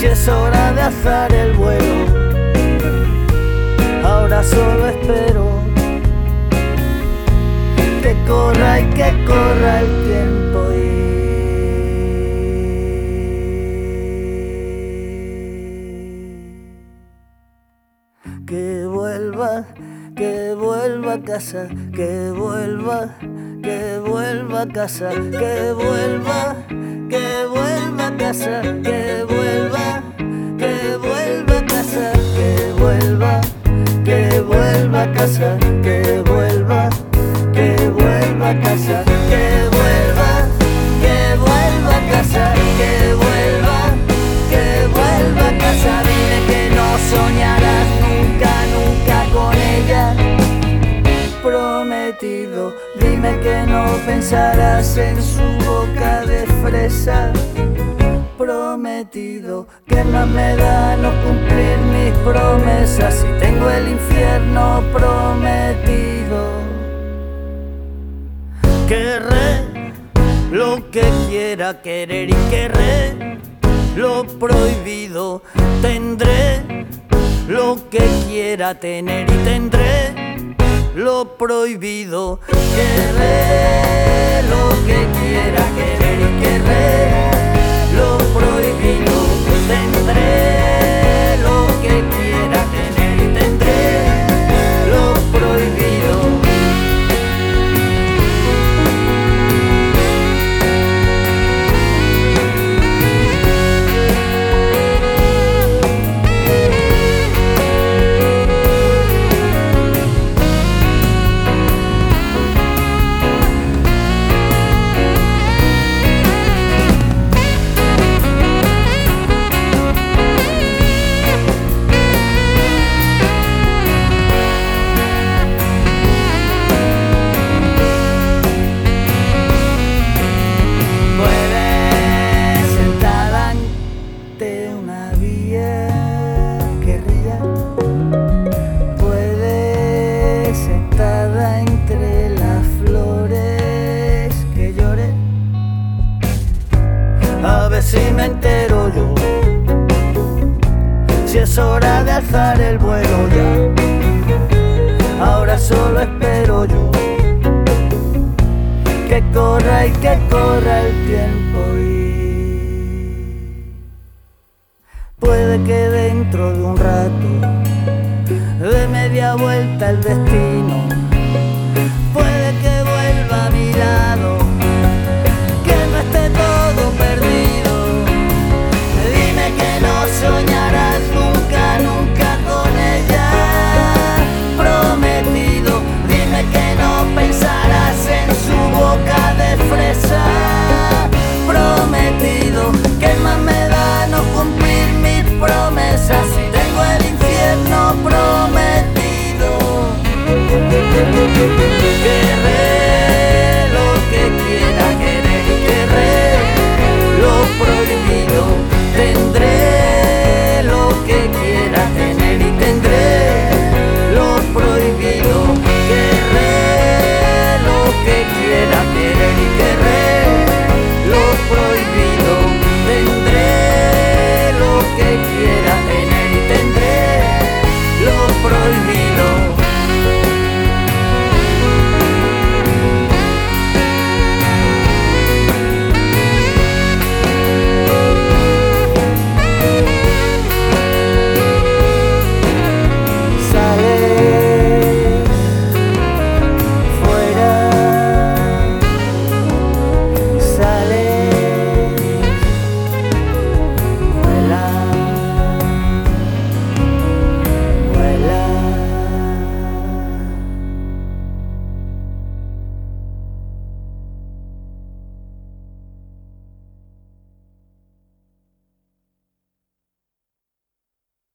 Si es hora de alzar el vuelo, ahora solo espero que corra y que corra el tiempo y que vuelva a casa, que vuelva a casa, que vuelva a casa, que vuelva a casa, que vuelva a casa, que vuelva a casa, que vuelva a casa, que vuelva a casa. Dime que no soñarás nunca con ella, prometido. Dime que no pensarás en su boca de fresa, prometido. Que más me da no cumplir mis promesas si tengo el infierno prometido. Querré lo que quiera querer y querré lo prohibido. Tendré lo que quiera tener y tendré lo prohibido. Querré lo que quiera querer y querré lo prohibido. Tendré lo que quiera tener y tendré lo prohibido. Si me entero yo, si es hora de alzar el vuelo ya, ahora solo espero yo que corra y que corra el tiempo y puede que dentro de un rato de media vuelta el destino